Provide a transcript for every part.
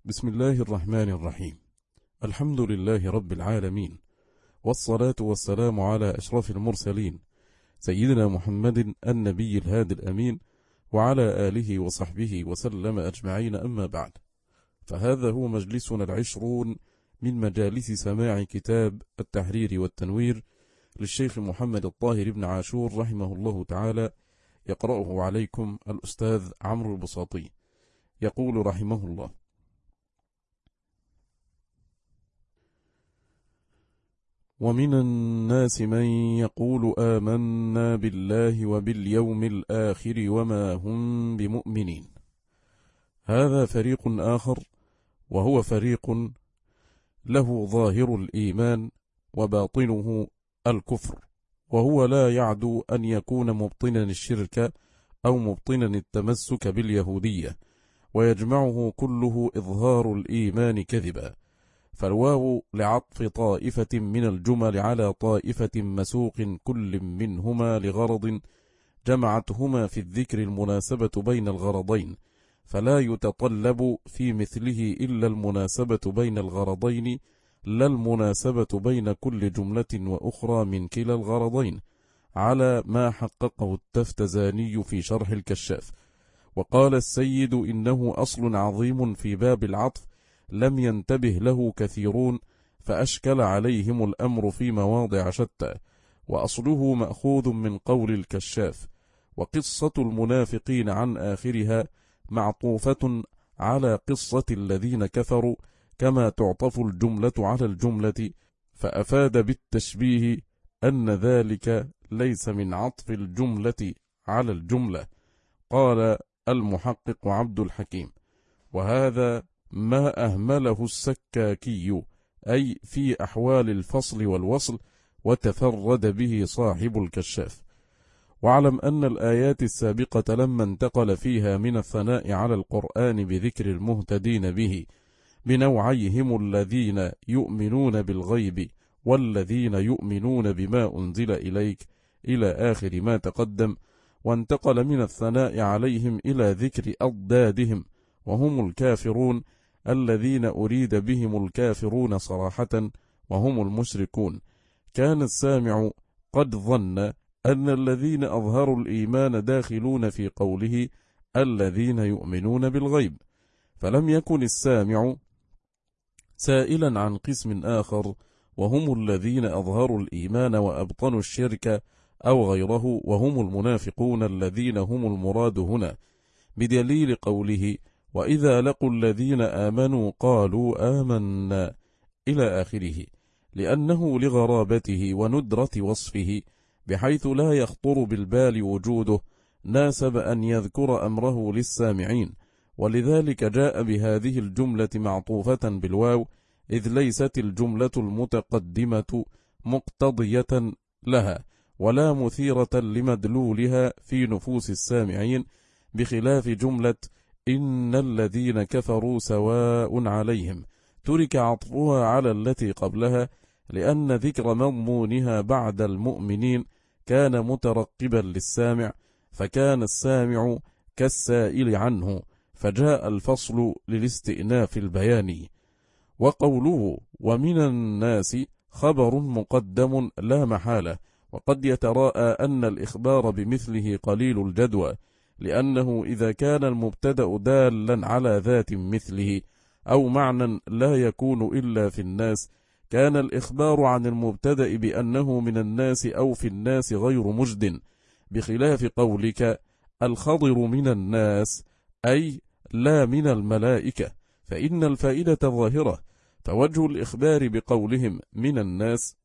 بسم الله الرحمن الرحيم. الحمد لله رب العالمين، والصلاة والسلام على أشرف المرسلين سيدنا محمد النبي الهادي الأمين، وعلى آله وصحبه وسلم أجمعين. أما بعد، فهذا هو مجلسنا 20 من مجالس سماع كتاب التحرير والتنوير للشيخ محمد الطاهر بن عاشور رحمه الله تعالى، يقرأه عليكم الأستاذ عمرو البساطي. يقول رحمه الله: ومن الناس من يقول آمنا بالله وباليوم الآخر وما هم بمؤمنين. هذا فريق آخر، وهو فريق له ظاهر الإيمان وباطنه الكفر، وهو لا يعدو أن يكون مبطنا الشرك أو مبطنا التمسك باليهودية، ويجمعه كله إظهار الإيمان كذبا. فالواو لعطف طائفة من الجمل على طائفة مسوق كل منهما لغرض جمعتهما في الذكر المناسبة بين الغرضين، فلا يتطلب في مثله إلا المناسبة بين الغرضين، لا المناسبة بين كل جملة وأخرى من كلا الغرضين، على ما حققه التفتزاني في شرح الكشاف. وقال السيد: إنه أصل عظيم في باب العطف لم ينتبه له كثيرون، فأشكل عليهم الأمر في مواضع شتى، وأصله مأخوذ من قول الكشاف. وقصة المنافقين عن آخرها معطوفة على قصة الذين كفروا، كما تعطف الجملة على الجملة، فأفاد بالتشبيه أن ذلك ليس من عطف الجملة على الجملة. قال المحقق عبد الحكيم: وهذا ما أهمله السكاكي، أي في أحوال الفصل والوصل، وتفرد به صاحب الكشاف. واعلم أن الآيات السابقة لما انتقل فيها من الثناء على القرآن بذكر المهتدين به بنوعيهم الذين يؤمنون بالغيب والذين يؤمنون بما أنزل إليك إلى آخر ما تقدم، وانتقل من الثناء عليهم إلى ذكر أضدادهم وهم الكافرون الذين أريد بهم الكافرون صراحة وهم المشركون. كان السامع قد ظن أن الذين أظهروا الإيمان داخلون في قوله الذين يؤمنون بالغيب، فلم يكن السامع سائلا عن قسم آخر وهم الذين أظهروا الإيمان وأبطنوا الشرك أو غيره، وهم المنافقون الذين هم المراد هنا، بدليل قوله: وإذا لقوا الذين آمنوا قالوا آمنا إلى آخره، لأنه لغرابته وندرة وصفه بحيث لا يخطر بالبال وجوده ناسب أن يذكر أمره للسامعين، ولذلك جاء بهذه الجملة معطوفة بالواو، إذ ليست الجملة المتقدمة مقتضية لها ولا مثيرة لمدلولها في نفوس السامعين، بخلاف جملة إن الذين كفروا سواء عليهم، ترك عطفها على التي قبلها، لأن ذكر مضمونها بعد المؤمنين كان مترقبا للسامع، فكان السامع كالسائل عنه، فجاء الفصل للاستئناف البياني. وقوله ومن الناس خبر مقدم لا محالة، وقد يتراءى أن الإخبار بمثله قليل الجدوى، لأنه إذا كان المبتدأ دالا على ذات مثله أو معنى لا يكون إلا في الناس، كان الإخبار عن المبتدأ بأنه من الناس أو في الناس غير مجد، بخلاف قولك الخضر من الناس، أي لا من الملائكة، فإن الفائدة ظاهرة. فوجه الإخبار بقولهم من الناس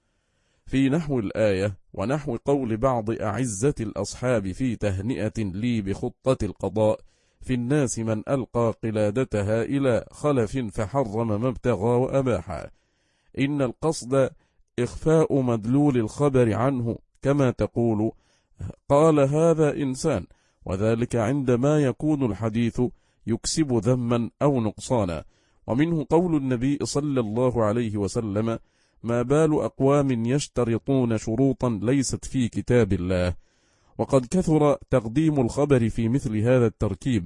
في نحو الآية ونحو قول بعض أعزة الأصحاب في تهنئة لي بخطة القضاء: في الناس من ألقى قلادتها إلى خلف فحرم ما ابتغى وأباحا، إن القصد إخفاء مدلول الخبر عنه، كما تقول قال هذا إنسان، وذلك عندما يكون الحديث يكسب ذما أو نقصانا. ومنه قول النبي صلى الله عليه وسلم: ما بال أقوام يشترطون شروطا ليست في كتاب الله. وقد كثر تقديم الخبر في مثل هذا التركيب،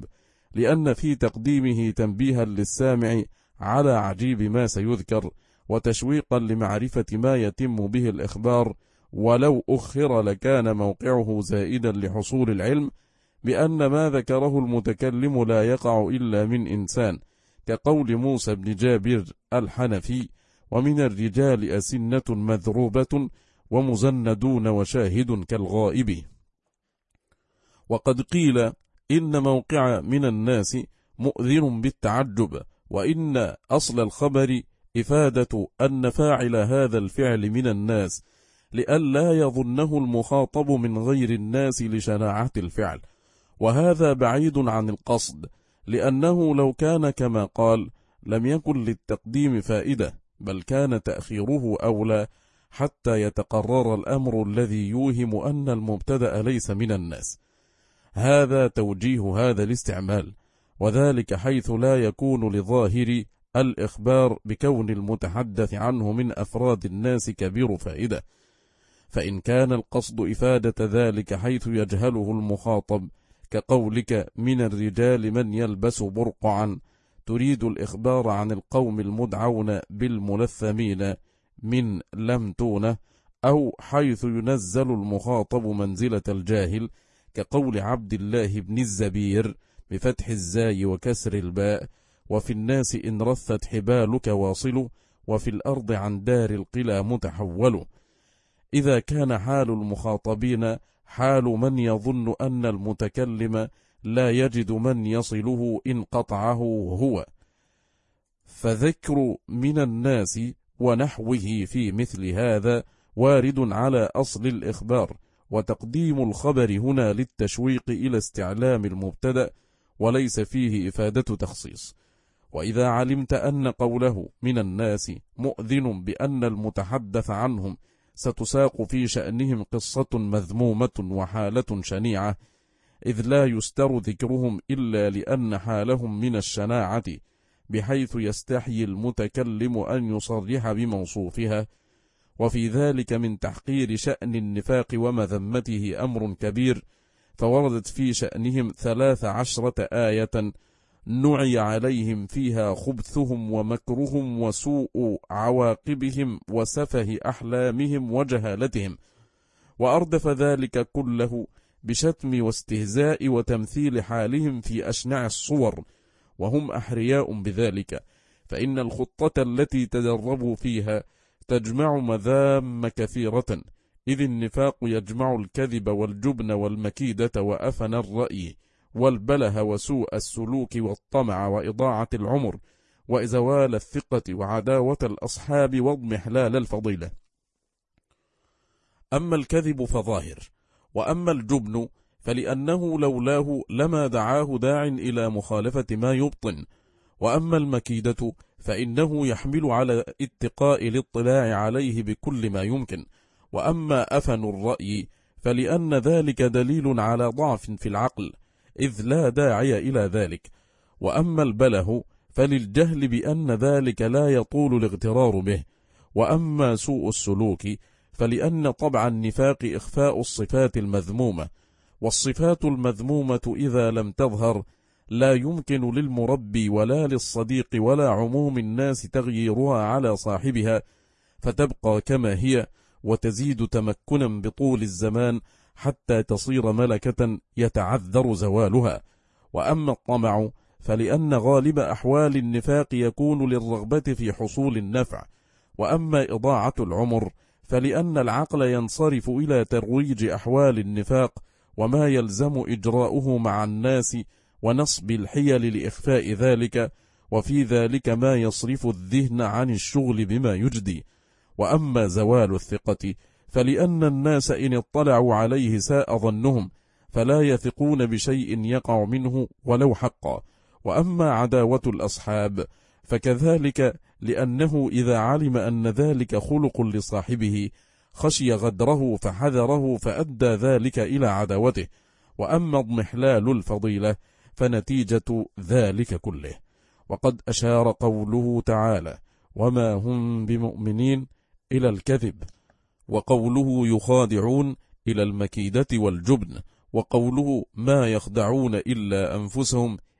لأن في تقديمه تنبيها للسامع على عجيب ما سيذكر، وتشويقا لمعرفة ما يتم به الإخبار، ولو أخر لكان موقعه زائدا لحصول العلم بأن ما ذكره المتكلم لا يقع إلا من إنسان، كقول موسى بن جابر الحنفي: ومن الرجال أسنة مذروبة ومزندون وشاهد كالغائب. وقد قيل إن موقع من الناس مؤذن بالتعجب، وإن أصل الخبر إفادة أن فاعل هذا الفعل من الناس، لئلا يظنه المخاطب من غير الناس لشناعة الفعل، وهذا بعيد عن القصد، لأنه لو كان كما قال لم يكن للتقديم فائدة، بل كان تأخيره أولى حتى يتقرر الأمر الذي يوهم أن المبتدأ ليس من الناس. هذا توجيه هذا الاستعمال، وذلك حيث لا يكون لظاهر الإخبار بكون المتحدث عنه من أفراد الناس كبير فائدة، فإن كان القصد إفادة ذلك حيث يجهله المخاطب، كقولك من الرجال من يلبس برقعا، تريد الإخبار عن القوم المدعون بالملثمين من لمتونة، أو حيث ينزل المخاطب منزلة الجاهل، كقول عبد الله بن الزبير بفتح الزاي وكسر الباء: وفي الناس إن رثت حبالك واصل، وفي الأرض عن دار القلى متحول. إذا كان حال المخاطبين حال من يظن أن المتكلم لا يجد من يصله إن قطعه هو، فذكر من الناس ونحوه في مثل هذا وارد على أصل الإخبار، وتقديم الخبر هنا للتشويق إلى استعلام المبتدأ، وليس فيه إفادة تخصيص. وإذا علمت أن قوله من الناس مؤذن بأن المتحدث عنهم ستساق في شأنهم قصة مذمومة وحالة شنيعة، إذ لا يستر ذكرهم إلا لأن حالهم من الشناعة، بحيث يستحيي المتكلم أن يصرح بموصوفها، وفي ذلك من تحقير شأن النفاق ومذمته أمر كبير، فوردت في شأنهم 13 آية نعي عليهم فيها خبثهم ومكرهم وسوء عواقبهم وسفه أحلامهم وجهالتهم، وأردف ذلك كله بشتم واستهزاء وتمثيل حالهم في أشنع الصور، وهم أحرياء بذلك، فإن الخطة التي تدربوا فيها تجمع مذام كثيرة، إذ النفاق يجمع الكذب والجبن والمكيدة وأفن الرأي والبله وسوء السلوك والطمع وإضاعة العمر وزوال الثقة وعداوة الأصحاب واضمحلال الفضيلة. أما الكذب فظاهر، وأما الجبن فلأنه لولاه لما دعاه داع إلى مخالفة ما يبطن، وأما المكيدة فإنه يحمل على اتقاء الاطلاع عليه بكل ما يمكن، وأما أفن الرأي فلأن ذلك دليل على ضعف في العقل، إذ لا داعي إلى ذلك، وأما البله فللجهل بأن ذلك لا يطول الاغترار به، وأما سوء السلوك فلأن طبع النفاق إخفاء الصفات المذمومة، والصفات المذمومة إذا لم تظهر لا يمكن للمربي ولا للصديق ولا عموم الناس تغييرها على صاحبها، فتبقى كما هي وتزيد تمكنا بطول الزمان حتى تصير ملكة يتعذر زوالها. وأما الطمع فلأن غالب أحوال النفاق يكون للرغبة في حصول النفع، وأما إضاعة العمر فلأن العقل ينصرف إلى ترويج أحوال النفاق وما يلزم إجراؤه مع الناس ونصب الحيل لإخفاء ذلك، وفي ذلك ما يصرف الذهن عن الشغل بما يجدي. وأما زوال الثقة فلأن الناس إن اطلعوا عليه ساء ظنهم، فلا يثقون بشيء يقع منه ولو حقا. وأما عداوة الأصحاب فكذلك، لأنه إذا علم أن ذلك خلق لصاحبه خشي غدره فحذره فأدى ذلك إلى عداوته. وأما اضمحلال الفضيلة فنتيجة ذلك كله. وقد أشار قوله تعالى وما هم بمؤمنين إلى الكذب، وقوله يخادعون إلى المكيدة والجبن، وقوله ما يخدعون إلا أنفسهم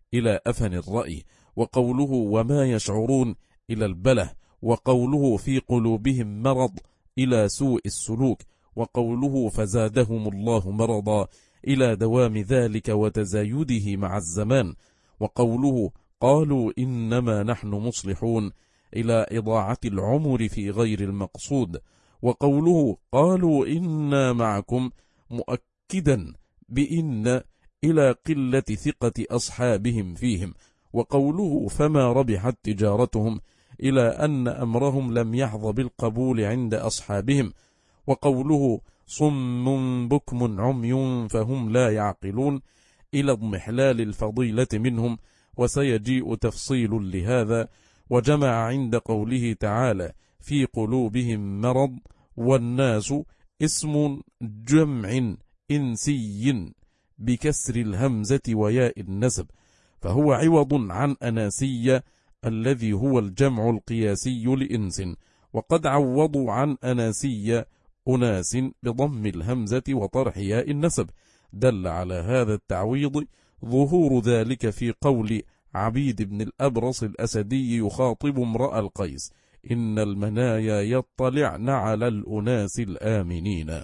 إلى أفن الرأي، وقوله وما يشعرون إلى البله، وقوله في قلوبهم مرض إلى سوء السلوك، وقوله فزادهم الله مرضا إلى دوام ذلك وتزايده مع الزمان، وقوله قالوا إنما نحن مصلحون إلى إضاعة العمر في غير المقصود، وقوله قالوا إنا معكم مؤكدا بإن إلى قلة ثقة أصحابهم فيهم، وقوله فما ربحت تجارتهم إلى أن أمرهم لم يحظ بالقبول عند أصحابهم، وقوله صم بكم عمي فهم لا يعقلون إلى اضمحلال الفضيلة منهم، وسيجيء تفصيل لهذا. وجمع عند قوله تعالى في قلوبهم مرض والناس اسم جمع إنسي بكسر الهمزة وياء النسب، فهو عوض عن أناسية الذي هو الجمع القياسي لإنس، وقد عوضوا عن أناسية أناس بضم الهمزة وطرح ياء النسب. دل على هذا التعويض ظهور ذلك في قول عبيد بن الأبرص الأسدي يخاطب امرأ القيس إن المنايا يطلعن على الأناس الآمنين،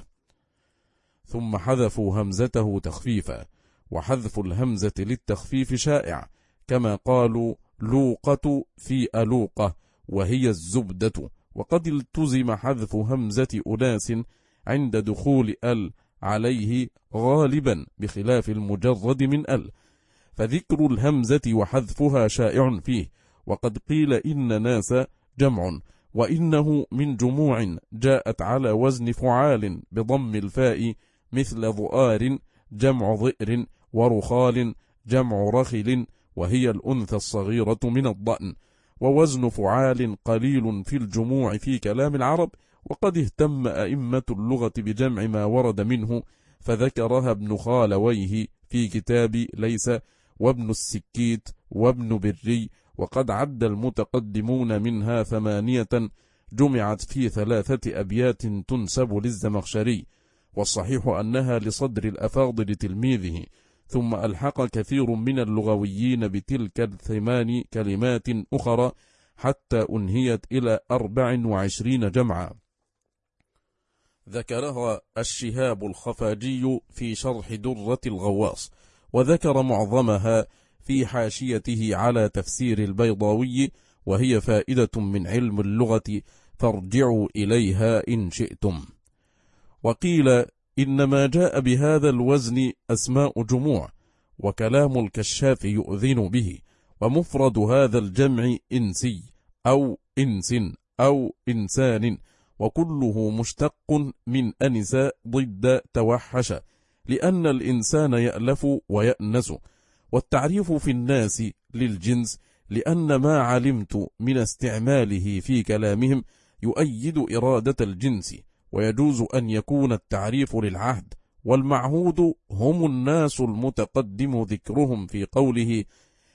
ثم حذفوا همزته تخفيفا، وحذف الهمزة للتخفيف شائع، كما قالوا لوقة في ألوقة وهي الزبدة، وقد التزم حذف همزة أناس عند دخول عليه غالبا بخلاف المجرد من فذكر الهمزة وحذفها شائع فيه، وقد قيل إن ناس جمع، وإنه من جموع جاءت على وزن فعال بضم الفاء مثل ضؤار جمع ضئر، ورخال جمع رخل وهي الأنثى الصغيرة من الضأن، ووزن فعال قليل في الجموع في كلام العرب، وقد اهتم أئمة اللغة بجمع ما ورد منه، فذكرها ابن خالويه في كتاب ليس، وابن السكيت، وابن بري، وقد عد المتقدمون منها 8 جمعت في 3 أبيات تنسب للزمخشري، والصحيح أنها لصدر الأفاضل تلميذه، ثم ألحق كثير من اللغويين بتلك 8 كلمات أخرى حتى أنهيت إلى 24 جمعا. ذكرها الشهاب الخفاجي في شرح درة الغواص، وذكر معظمها في حاشيته على تفسير البيضاوي، وهي فائدة من علم اللغة فارجعوا إليها إن شئتم. وقيل إنما جاء بهذا الوزن أسماء جموع، وكلام الكشاف يؤذن به، ومفرد هذا الجمع إنسي أو إنس أو إنسان، وكله مشتق من أنس ضد توحش، لأن الإنسان يألف ويأنس، والتعريف في الناس للجنس، لأن ما علمت من استعماله في كلامهم يؤيد إرادة الجنس، ويجوز أن يكون التعريف للعهد، والمعهود هم الناس المتقدم ذكرهم في قوله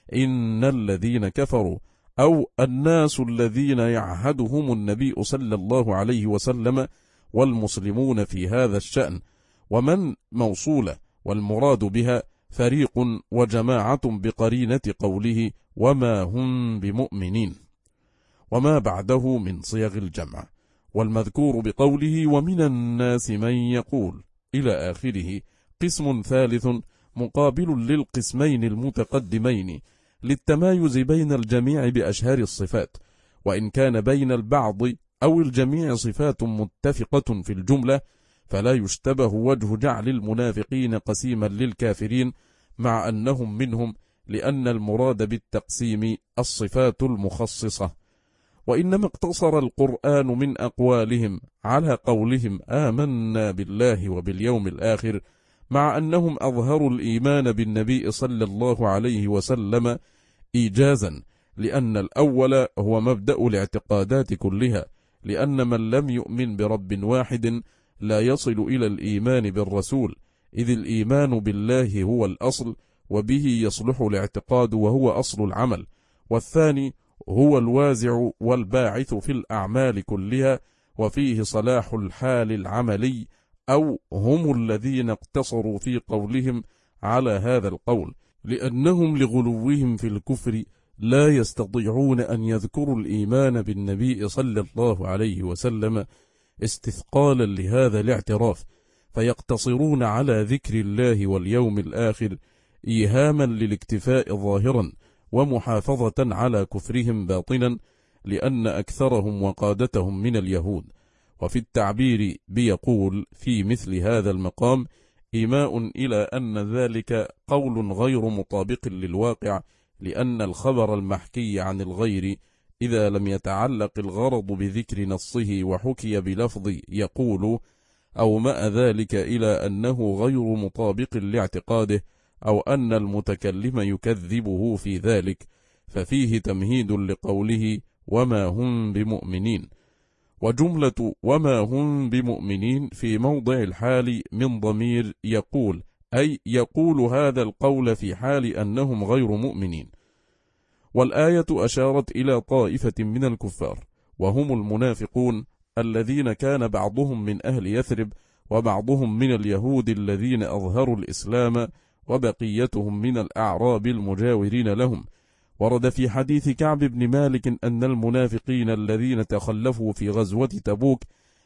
إن الذين كفروا، أو الناس الذين يعهدهم النبي صلى الله عليه وسلم والمسلمون في هذا الشأن، ومن موصولة، والمراد بها فريق وجماعة بقرينة قوله وما هم بمؤمنين، وما بعده من صيغ الجمع، والمذكور بقوله ومن الناس من يقول إلى آخره قسم ثالث مقابل للقسمين المتقدمين، للتمايز بين الجميع بأشهر الصفات، وإن كان بين البعض أو الجميع صفات متفقة في الجملة، فلا يشتبه وجه جعل المنافقين قسيما للكافرين مع أنهم منهم، لأن المراد بالتقسيم الصفات المخصصة. وإنما اقتصر القرآن من أقوالهم على قولهم آمنا بالله وباليوم الآخر، مع أنهم أظهروا الإيمان بالنبي صلى الله عليه وسلم إيجازا، لأن الأول هو مبدأ الاعتقادات كلها، لأن من لم يؤمن برب واحد لا يصل إلى الإيمان بالرسول، إذ الإيمان بالله هو الأصل، وبه يصلح الاعتقاد وهو أصل العمل، والثاني هو الوازع والباعث في الأعمال كلها، وفيه صلاح الحال العملي، أو هم الذين اقتصروا في قولهم على هذا القول، لأنهم لغلوهم في الكفر لا يستطيعون أن يذكروا الإيمان بالنبي صلى الله عليه وسلم استثقالا لهذا الاعتراف، فيقتصرون على ذكر الله واليوم الآخر إيهاما للاكتفاء ظاهرا ومحافظة على كفرهم باطنا، لأن أكثرهم وقادتهم من اليهود. وفي التعبير بيقول في مثل هذا المقام إيماء إلى أن ذلك قول غير مطابق للواقع، لأن الخبر المحكي عن الغير إذا لم يتعلق الغرض بذكر نصه وحكي بلفظ يقول أو ما ذلك إلى أنه غير مطابق لاعتقاده، أو أن المتكلم يكذبه في ذلك، ففيه تمهيد لقوله وما هم بمؤمنين. وجملة وما هم بمؤمنين في موضع الحال من ضمير يقول، أي يقول هذا القول في حال أنهم غير مؤمنين. والآية أشارت إلى طائفة من الكفار وهم المنافقون الذين كان بعضهم من أهل يثرب وبعضهم من اليهود الذين أظهروا الإسلام وبقيتهم من الأعراب المجاورين لهم. ورد في حديث كعب بن مالك أن المنافقين الذين تخلفوا في غزوة تبوك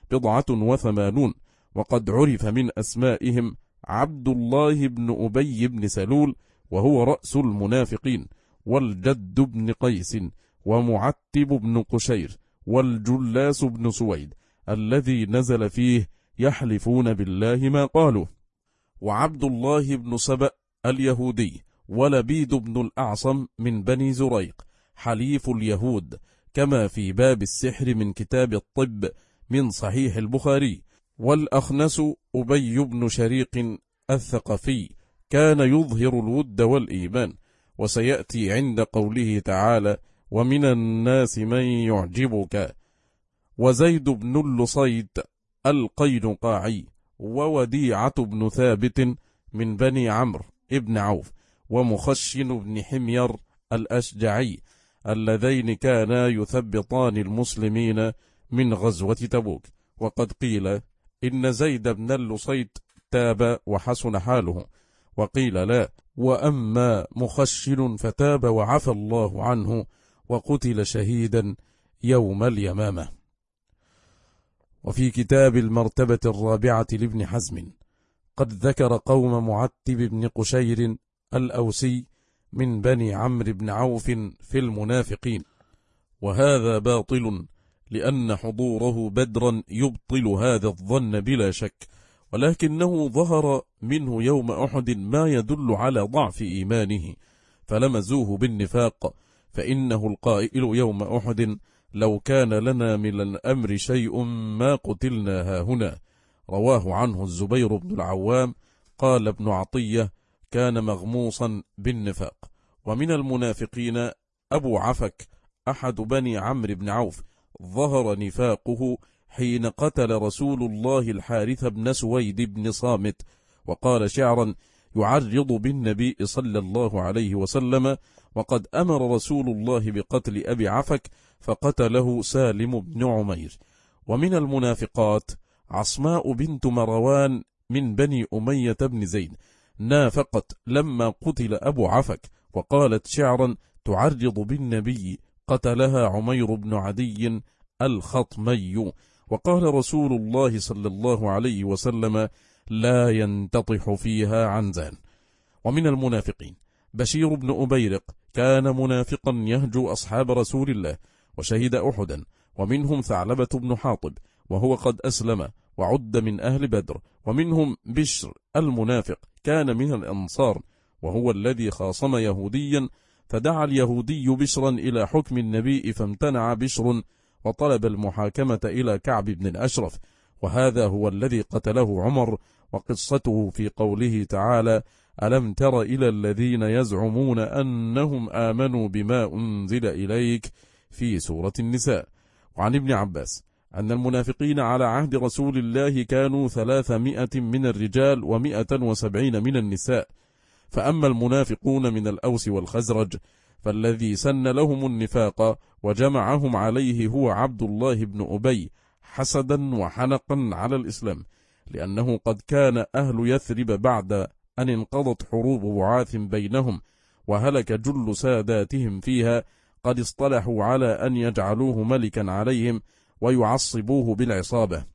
87، وقد عرف من أسمائهم عبد الله بن أبي بن سلول وهو رأس المنافقين، والجد بن قيس، ومعتب بن قشير، والجلاس بن سويد الذي نزل فيه يحلفون بالله ما قالوا، وعبد الله بن سبأ اليهودي، ولبيد بن الأعصم من بني زريق حليف اليهود، كما في باب السحر من كتاب الطب من صحيح البخاري. والأخنس أبي بن شريق الثقفي كان يظهر الود والإيمان، وسيأتي عند قوله تعالى ومن الناس من يعجبك. وزيد بن اللصيت القينقاعي، ووديعة بن ثابت من بني عمرو ابن عوف، ومخشن بن حمير الأشجعي، اللذين كانا يثبطان المسلمين من غزوة تبوك. وقد قيل إن زيد بن اللصيت تاب وحسن حاله، وقيل لا، وأما مخشن فتاب وعفى الله عنه وقتل شهيدا يوم اليمامة. وفي كتاب المرتبة الرابعة لابن حزم قد ذكر قوم معتب بن قشير الأوسي من بني عمرو بن عوف في المنافقين، وهذا باطل، لأن حضوره بدرا يبطل هذا الظن بلا شك، ولكنه ظهر منه يوم أحد ما يدل على ضعف إيمانه فلمزوه بالنفاق، فإنه القائل يوم أحد لو كان لنا من الأمر شيء ما قتلنا هاهنا. رواه عنه الزبير بن العوام. قال ابن عطية كان مغموصا بالنفاق. ومن المنافقين أبو عفك أحد بني عمرو بن عوف، ظهر نفاقه حين قتل رسول الله الحارث بن سويد بن صامت، وقال شعرا يعرض بالنبي صلى الله عليه وسلم، وقد أمر رسول الله بقتل أبي عفك فقتله سالم بن عمير. ومن المنافقات عصماء بنت مروان من بني أمية بن زيد، نافقت لما قتل أبو عفك، وقالت شعرا تعرض بالنبي، قتلها عمير بن عدي الخطمي، وقال رسول الله صلى الله عليه وسلم لا ينتطح فيها عنزان. ومن المنافقين بشير بن أبيرق، كان منافقا يهجو أصحاب رسول الله وشهد أحدا. ومنهم ثعلبة بن حاطب وهو قد أسلم وعد من أهل بدر. ومنهم بشر المنافق، كان من الأنصار وهو الذي خاصم يهوديا، فدعا اليهودي بشرا إلى حكم النبي فامتنع بشر، وطلب المحاكمة إلى كعب بن الأشرف، وهذا هو الذي قتله عمر. وقصته في قوله تعالى ألم تر إلى الذين يزعمون أنهم آمنوا بما أنزل إليك في سورة النساء. وعن ابن عباس أن المنافقين على عهد رسول الله كانوا 300 من الرجال و170 من النساء. فأما المنافقون من الأوس والخزرج فالذي سن لهم النفاق وجمعهم عليه هو عبد الله بن أبي، حسدا وحنقا على الإسلام، لأنه قد كان أهل يثرب بعد أن انقضت حروب بعاث بينهم وهلك جل ساداتهم فيها قد اصطلحوا على أن يجعلوه ملكا عليهم ويعصبوه بالعصابة.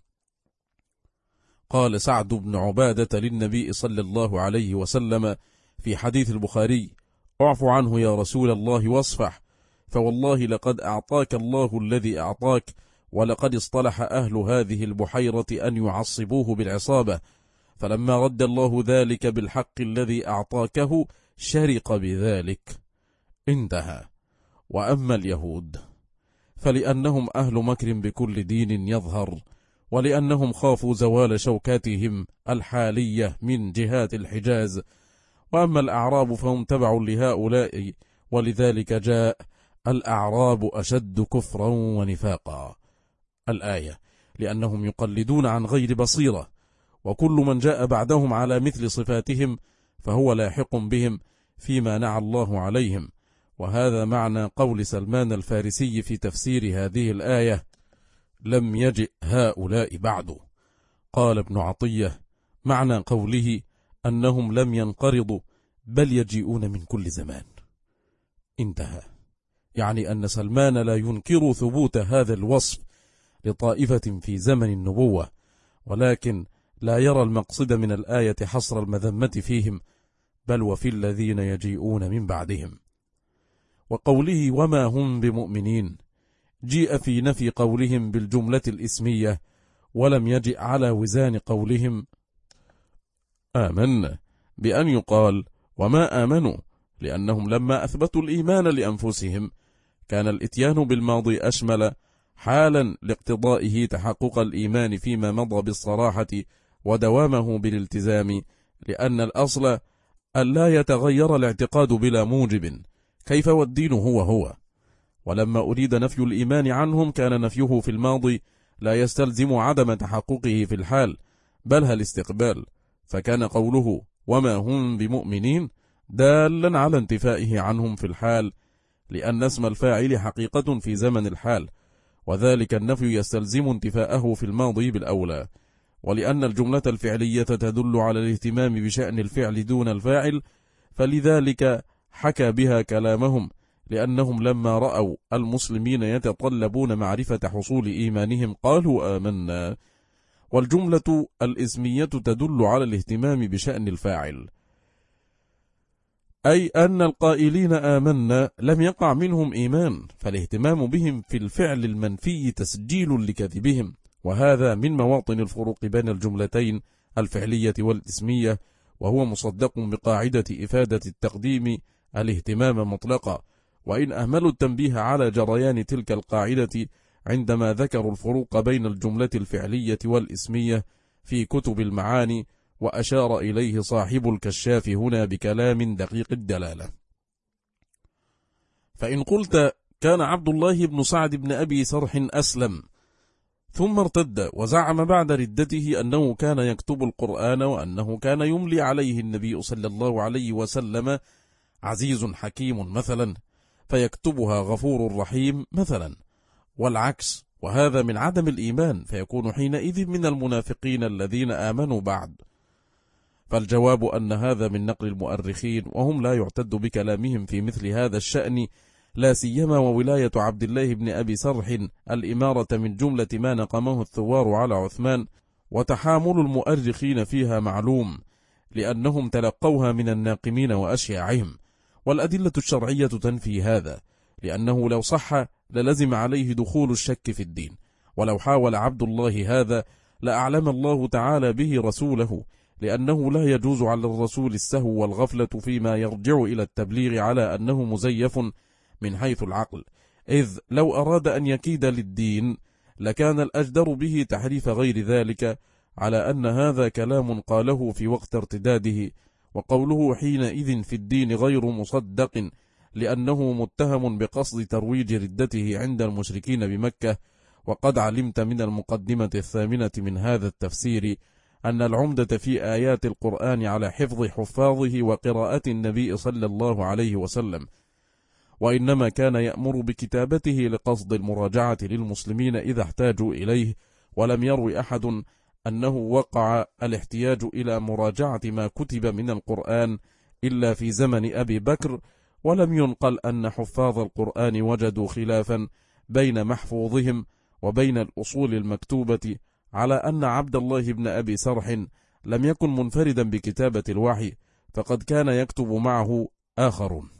قال سعد بن عبادة للنبي صلى الله عليه وسلم في حديث البخاري: اعف عنه يا رسول الله واصفح، فوالله لقد أعطاك الله الذي أعطاك، ولقد اصطلح أهل هذه البحيرة أن يعصبوه بالعصابة، فلما رد الله ذلك بالحق الذي أعطاكه شرق بذلك. انتهى. وأما اليهود فلأنهم أهل مكر بكل دين يظهر، ولأنهم خافوا زوال شوكاتهم الحالية من جهات الحجاز. وأما الأعراب فهم تبع لهؤلاء، ولذلك جاء الأعراب أشد كفرا ونفاقا. الآية: لأنهم يقلدون عن غير بصيرة، وكل من جاء بعدهم على مثل صفاتهم فهو لاحق بهم فيما نعى الله عليهم. وهذا معنى قول سلمان الفارسي في تفسير هذه الآية: لم يجئ هؤلاء بعد. قال ابن عطية: معنى قوله أنهم لم ينقرضوا بل يجيئون من كل زمان. انتهى. يعني أن سلمان لا ينكر ثبوت هذا الوصف لطائفة في زمن النبوة، ولكن لا يرى المقصد من الآية حصر المذمة فيهم، بل وفي الذين يجيئون من بعدهم. وقوله وما هم بمؤمنين جيء في نفي قولهم بالجملة الإسمية، ولم يجئ على وزان قولهم آمنا بأن يقال وما آمنوا، لأنهم لما أثبتوا الإيمان لأنفسهم كان الإتيان بالماضي أشمل حالا لاقتضائه تحقق الإيمان فيما مضى بالصراحة ودوامه بالالتزام، لأن الأصل أن لا يتغير الاعتقاد بلا موجب، كيف والدين هو هو. ولما أريد نفي الإيمان عنهم كان نفيه في الماضي لا يستلزم عدم تحققه في الحال، بل الاستقبال، فكان قوله وما هم بمؤمنين دالا على انتفائه عنهم في الحال، لأن اسم الفاعل حقيقة في زمن الحال، وذلك النفي يستلزم انتفاءه في الماضي بالأولى. ولأن الجملة الفعلية تدل على الاهتمام بشأن الفعل دون الفاعل، فلذلك حكى بها كلامهم، لأنهم لما رأوا المسلمين يتطلبون معرفة حصول إيمانهم قالوا آمنا. والجملة الإسمية تدل على الاهتمام بشأن الفاعل، أي أن القائلين آمنا لم يقع منهم إيمان، فالاهتمام بهم في الفعل المنفي تسجيل لكذبهم. وهذا من مواطن الفروق بين الجملتين الفعلية والإسمية، وهو مصدق بقاعدة إفادة التقديم الاهتمام مطلقا، وإن أهملوا التنبيه على جريان تلك القاعدة عندما ذكروا الفروق بين الجملة الفعلية والإسمية في كتب المعاني، وأشار إليه صاحب الكشاف هنا بكلام دقيق الدلالة. فإن قلت كان عبد الله بن سعد بن أبي سرح أسلم ثم ارتد وزعم بعد ردته أنه كان يكتب القرآن، وأنه كان يملي عليه النبي صلى الله عليه وسلم عزيز حكيم مثلا، فيكتبها غفور رحيم مثلا، والعكس، وهذا من عدم الإيمان، فيكون حينئذ من المنافقين الذين آمنوا بعد. فالجواب أن هذا من نقل المؤرخين، وهم لا يعتد بكلامهم في مثل هذا الشأن، لا سيما وولاية عبد الله بن أبي سرح الإمارة من جملة ما نقمه الثوار على عثمان، وتحامل المؤرخين فيها معلوم، لأنهم تلقوها من الناقمين وأشياعهم، والأدلة الشرعية تنفي هذا، لأنه لو صح للزم عليه دخول الشك في الدين، ولو حاول عبد الله هذا لأعلم الله تعالى به رسوله، لأنه لا يجوز على الرسول السهو والغفلة فيما يرجع إلى التبليغ على أنه مزيف من حيث العقل، إذ لو أراد أن يكيد للدين لكان الأجدر به تحريف غير ذلك، على أن هذا كلام قاله في وقت ارتداده، وقوله حينئذ في الدين غير مصدق، لأنه متهم بقصد ترويج ردته عند المشركين بمكة. وقد علمت من المقدمة الثامنة من هذا التفسير أن العمدة في آيات القرآن على حفظ حفاظه وقراءة النبي صلى الله عليه وسلم، وإنما كان يأمر بكتابته لقصد المراجعة للمسلمين إذا احتاجوا إليه، ولم يروي أحد أنه وقع الاحتياج إلى مراجعة ما كتب من القرآن إلا في زمن أبي بكر، ولم ينقل أن حفاظ القرآن وجدوا خلافا بين محفوظهم وبين الأصول المكتوبة على أن عبد الله بن أبي سرح لم يكن منفردا بكتابة الوحي، فقد كان يكتب معه آخرون.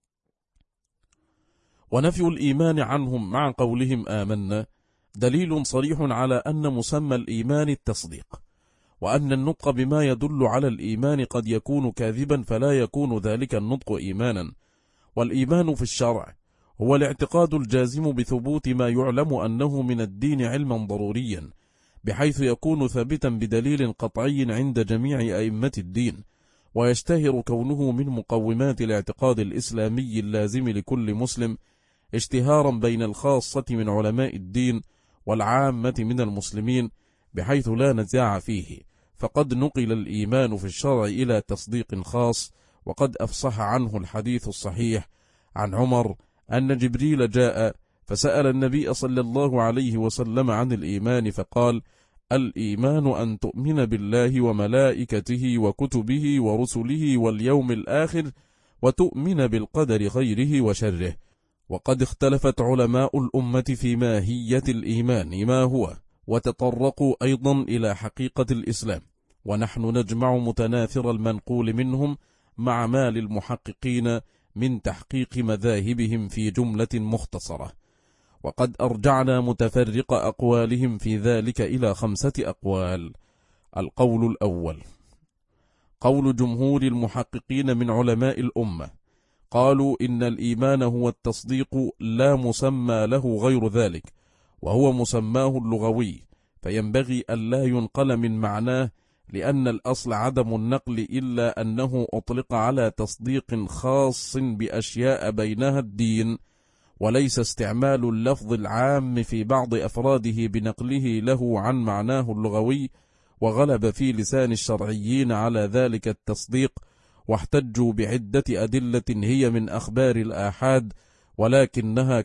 ونفي الإيمان عنهم مع قولهم آمنا دليل صريح على أن مسمى الإيمان التصديق، وأن النطق بما يدل على الإيمان قد يكون كاذبا فلا يكون ذلك النطق إيمانا. والإيمان في الشرع هو الاعتقاد الجازم بثبوت ما يعلم أنه من الدين علما ضروريا، بحيث يكون ثابتا بدليل قطعي عند جميع أئمة الدين، ويشتهر كونه من مقومات الاعتقاد الإسلامي اللازم لكل مسلم، اشتهارا بين الخاصة من علماء الدين والعامة من المسلمين، بحيث لا نزاع فيه. فقد نقل الإيمان في الشرع إلى تصديق خاص، وقد أفصح عنه الحديث الصحيح عن عمر أن جبريل جاء فسأل النبي صلى الله عليه وسلم عن الإيمان فقال: الإيمان أن تؤمن بالله وملائكته وكتبه ورسله واليوم الآخر وتؤمن بالقدر خيره وشره. وقد اختلفت علماء الأمة في ماهية الإيمان ما هو، وتطرقوا أيضا إلى حقيقة الإسلام، ونحن نجمع متناثر المنقول منهم مع ما للمحققين من تحقيق مذاهبهم في جملة مختصرة. وقد أرجعنا متفرق أقوالهم في ذلك إلى 5 أقوال. القول الأول قول جمهور المحققين من علماء الأمة، قالوا إن الإيمان هو التصديق لا مسمى له غير ذلك، وهو مسماه اللغوي، فينبغي ألا ينقل من معناه، لأن الأصل عدم النقل إلا أنه أطلق على تصديق خاص بأشياء بينها الدين، وليس استعمال اللفظ العام في بعض أفراده بنقله له عن معناه اللغوي. وغلب في لسان الشرعيين على ذلك التصديق، واحتجوا بعدة أدلة هي من أخبار الآحاد، ولكنها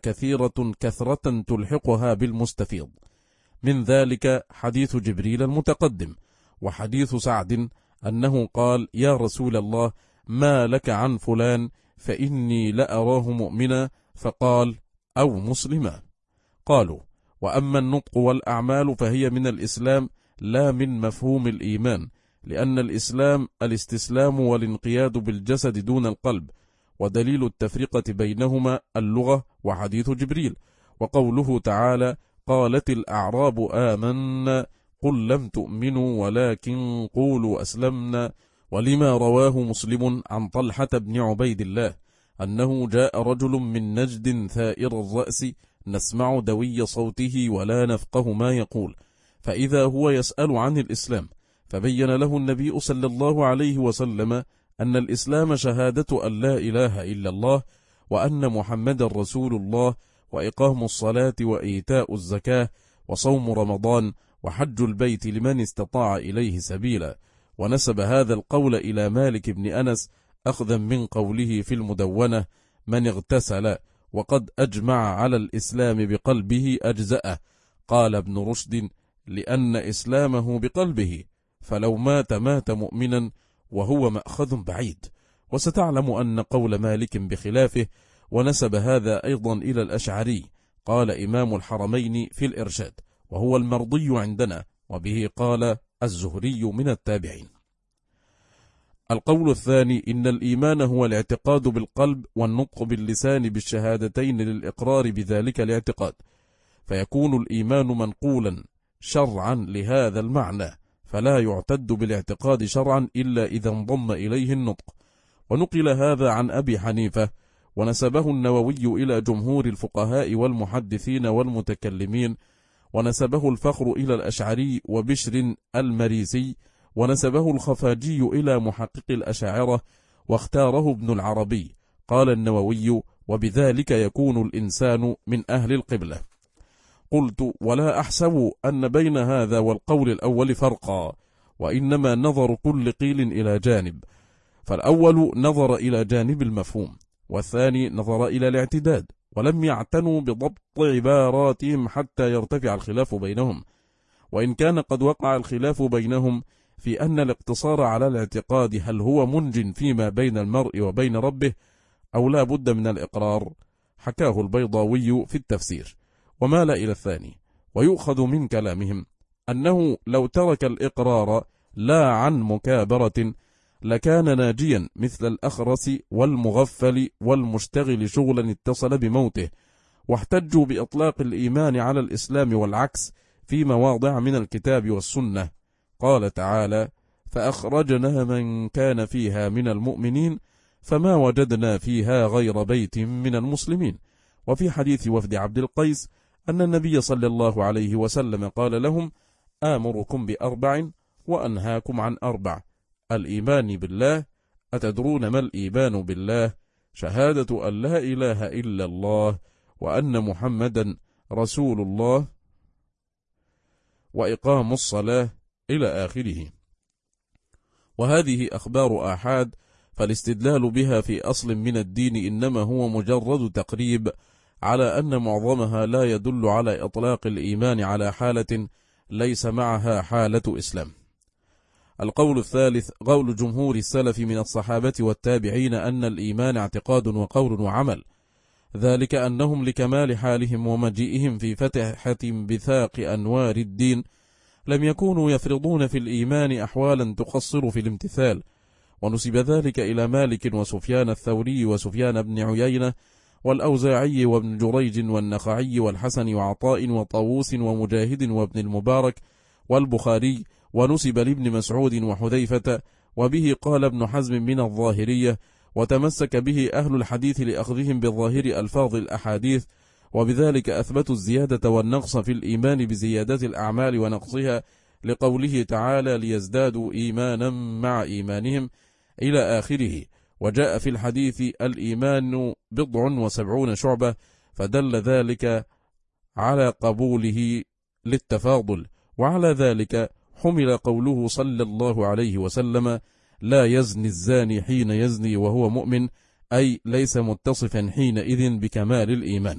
كثرة تلحقها بالمستفيض. من ذلك حديث جبريل المتقدم، وحديث سعد أنه قال: يا رسول الله، ما لك عن فلان فإني لأراه مؤمنا، فقال: أو مسلما. قالوا: وأما النطق والأعمال فهي من الإسلام لا من مفهوم الإيمان، لأن الإسلام الاستسلام والانقياد بالجسد دون القلب، ودليل التفرقة بينهما اللغة وحديث جبريل، وقوله تعالى: قالت الأعراب آمنا قل لم تؤمنوا ولكن قولوا أسلمنا. ولما رواه مسلم عن طلحة بن عبيد الله أنه جاء رجل من نجد ثائر الرأس نسمع دوي صوته ولا نفقه ما يقول، فإذا هو يسأل عن الإسلام، فبين له النبي صلى الله عليه وسلم أن الإسلام شهادة أن لا إله إلا الله وأن محمد رسول الله، وإقام الصلاة وإيتاء الزكاة وصوم رمضان وحج البيت لمن استطاع إليه سبيلا. ونسب هذا القول إلى مالك بن أنس أخذا من قوله في المدونة: من اغتسل وقد أجمع على الإسلام بقلبه أجزأه. قال ابن رشد: لأن إسلامه بقلبه، فلو مات مؤمنا، وهو مأخذ بعيد. وستعلم أن قول مالك بخلافه. ونسب هذا أيضا إلى الأشعري، قال إمام الحرمين في الإرشاد، وهو المرضي عندنا، وبه قال الزهري من التابعين. القول الثاني: إن الإيمان هو الاعتقاد بالقلب والنطق باللسان بالشهادتين للإقرار بذلك الاعتقاد، فيكون الإيمان منقولا شرعا لهذا المعنى، فلا يعتد بالاعتقاد شرعا إلا إذا انضم إليه النطق. ونقل هذا عن أبي حنيفة، ونسبه النووي إلى جمهور الفقهاء والمحدثين والمتكلمين، ونسبه الفخر إلى الأشعري وبشر المريسي، ونسبه الخفاجي إلى محقق الأشاعرة، واختاره ابن العربي. قال النووي: وبذلك يكون الإنسان من أهل القبلة. قلت: ولا أحسب أن بين هذا والقول الأول فرقا، وإنما نظر كل قيل إلى جانب، فالأول نظر إلى جانب المفهوم، والثاني نظر إلى الاعتداد، ولم يعتنوا بضبط عباراتهم حتى يرتفع الخلاف بينهم. وإن كان قد وقع الخلاف بينهم في أن الاقتصار على الاعتقاد هل هو منج فيما بين المرء وبين ربه أو لا بد من الإقرار، حكاه البيضاوي في التفسير، ومال إلى الثاني. ويؤخذ من كلامهم أنه لو ترك الإقرار لا عن مكابرة لكان ناجيا مثل الأخرس والمغفل والمشتغل شغلا اتصل بموته، واحتجوا بإطلاق الإيمان على الإسلام والعكس في مواضع من الكتاب والسنة. قال تعالى: فأخرجنا من كان فيها من المؤمنين فما وجدنا فيها غير بيت من المسلمين. وفي حديث وفد عبد القيس أن النبي صلى الله عليه وسلم قال لهم: آمركم بأربع وأنهاكم عن أربع: الإيمان بالله. أتدرون ما الإيمان بالله؟ شهادة أن لا إله إلا الله وأن محمدا رسول الله وإقام الصلاة إلى آخره. وهذه أخبار آحاد، فالاستدلال بها في أصل من الدين إنما هو مجرد تقريب على أن معظمها لا يدل على إطلاق الإيمان على حالة ليس معها حالة إسلام. القول الثالث قول جمهور السلف من الصحابة والتابعين أن الإيمان اعتقاد وقول وعمل، ذلك أنهم لكمال حالهم ومجيئهم في فتحة بثاق أنوار الدين لم يكونوا يفرضون في الإيمان أحوالا تقصر في الامتثال. ونسب ذلك إلى مالك وسفيان الثوري وسفيان بن عيينة والأوزاعي وابن جريج والنخعي والحسن وعطاء وطاووس ومجاهد وابن المبارك والبخاري، ونسب لابن مسعود وحذيفة، وبه قال ابن حزم من الظاهرية، وتمسك به أهل الحديث لأخذهم بظاهر ألفاظ الأحاديث، وبذلك أثبتوا الزيادة والنقص في الإيمان بزيادة الأعمال ونقصها، لقوله تعالى: ليزدادوا إيمانا مع إيمانهم إلى آخره. وجاء في الحديث: الإيمان 70 شعبة، فدل ذلك على قبوله للتفاضل. وعلى ذلك حمل قوله صلى الله عليه وسلم: لا يزني الزاني حين يزني وهو مؤمن، أي ليس متصفا حينئذ بكمال الإيمان.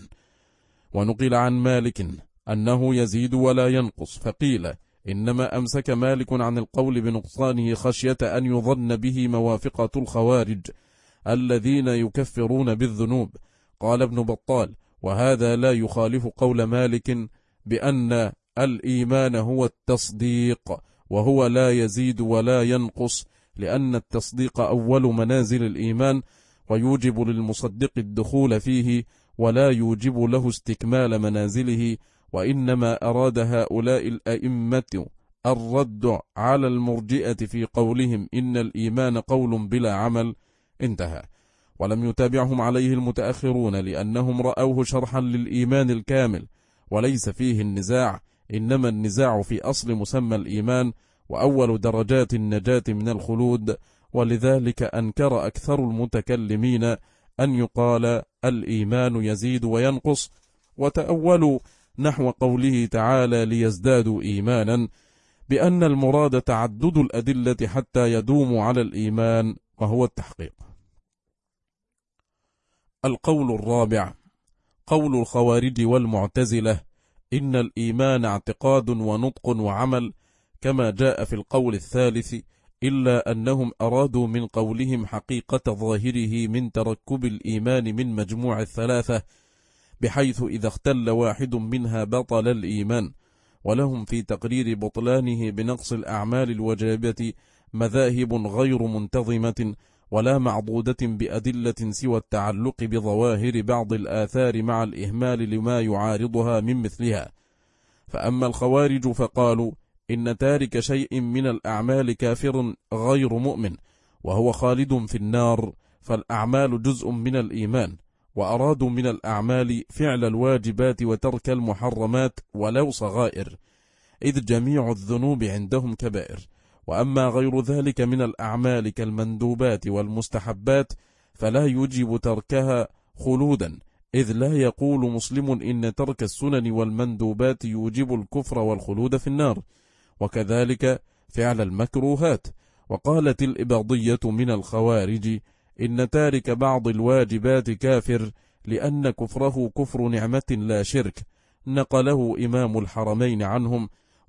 ونقل عن مالك أنه يزيد ولا ينقص، فقيل إنما أمسك مالك عن القول بنقصانه خشية أن يظن به موافقة الخوارج الذين يكفرون بالذنوب. قال ابن بطال: وهذا لا يخالف قول مالك بأن الإيمان هو التصديق، وهو لا يزيد ولا ينقص، لأن التصديق أول منازل الإيمان، ويوجب للمصدق الدخول فيه ولا يوجب له استكمال منازله. وإنما أراد هؤلاء الأئمة الرد على المرجئة في قولهم إن الإيمان قول بلا عمل. انتهى. ولم يتابعهم عليه المتأخرون لأنهم رأوه شرحا للإيمان الكامل، وليس فيه النزاع، إنما النزاع في أصل مسمى الإيمان وأول درجات النجاة من الخلود. ولذلك أنكر أكثر المتكلمين أن يقال الإيمان يزيد وينقص، وتأولوا نحو قوله تعالى: ليزدادوا إيمانا، بأن المراد تعدد الأدلة حتى يدوموا على الإيمان، وهو التحقيق. القول الرابع قول الخوارج والمعتزلة: إن الإيمان اعتقاد ونطق وعمل، كما جاء في القول الثالث، إلا أنهم أرادوا من قولهم حقيقة ظاهره من تركب الإيمان من مجموع الثلاثة، بحيث إذا اختل واحد منها بطل الإيمان. ولهم في تقرير بطلانه بنقص الأعمال الواجبة مذاهب غير منتظمة ولا معضودة بأدلة سوى التعلق بظواهر بعض الآثار مع الإهمال لما يعارضها من مثلها. فأما الخوارج فقالوا إن تارك شيء من الأعمال كافر غير مؤمن وهو خالد في النار، فالأعمال جزء من الإيمان، وأرادوا من الأعمال فعل الواجبات وترك المحرمات ولو صغائر، إذ جميع الذنوب عندهم كبائر. وأما غير ذلك من الأعمال كالمندوبات والمستحبات فلا يجب تركها خلودا، إذ لا يقول مسلم إن ترك السنن والمندوبات يوجب الكفر والخلود في النار، وكذلك فعل المكروهات. وقالت الإباضية من الخوارج إن تارك بعض الواجبات كافر، لأن كفره كفر نعمة لا شرك، نقله إمام الحرمين عنهم،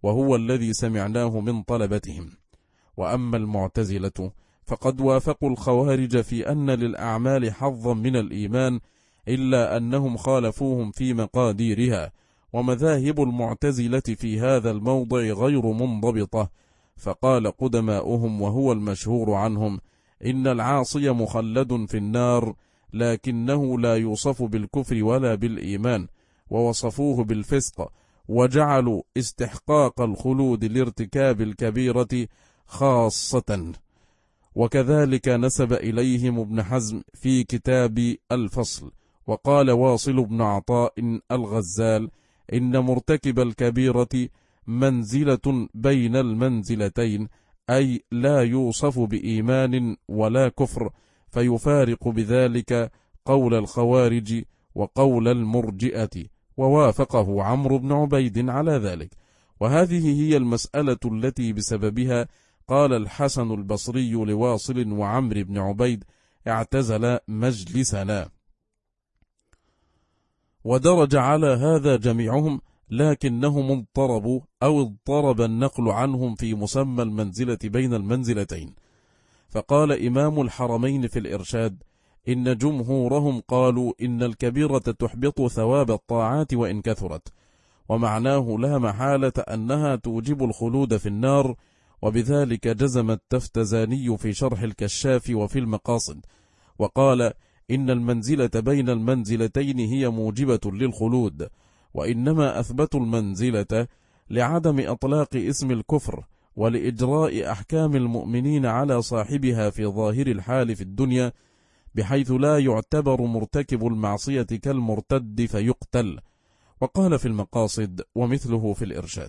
وهو الذي سمعناه من طلبتهم. وأما المعتزلة فقد وافقوا الخوارج في أن للأعمال حظا من الإيمان، إلا أنهم خالفوهم في مقاديرها، ومذاهب المعتزلة في هذا الموضع غير منضبطة. فقال قدماؤهم وهو المشهور عنهم: إن العاصي مخلد في النار، لكنه لا يوصف بالكفر ولا بالإيمان، ووصفوه بالفسق، وجعلوا استحقاق الخلود لارتكاب الكبيرة خاصة. وكذلك نسب إليهم ابن حزم في كتاب الفصل. وقال واصل بن عطاء الغزال: إن مرتكب الكبيرة منزلة بين المنزلتين، أي لا يوصف بإيمان ولا كفر، فيفارق بذلك قول الخوارج وقول المرجئة، ووافقه عمرو بن عبيد على ذلك. وهذه هي المسألة التي بسببها قال الحسن البصري لواصل وعمرو بن عبيد: اعتزل مجلسنا. ودرج على هذا جميعهم، لكنهم اضطربوا أو اضطرب النقل عنهم في مسمى المنزلة بين المنزلتين. فقال إمام الحرمين في الإرشاد: إن جمهورهم قالوا إن الكبيرة تحبط ثواب الطاعات وإن كثرت، ومعناه لا محالة أنها توجب الخلود في النار. وبذلك جزم التفتزاني في شرح الكشاف وفي المقاصد، وقال: إن المنزلة بين المنزلتين هي موجبة للخلود، وإنما أثبتوا المنزلة لعدم إطلاق اسم الكفر، ولإجراء أحكام المؤمنين على صاحبها في ظاهر الحال في الدنيا، بحيث لا يعتبر مرتكب المعصية كالمرتد فيقتل. وقال في المقاصد ومثله في الإرشاد: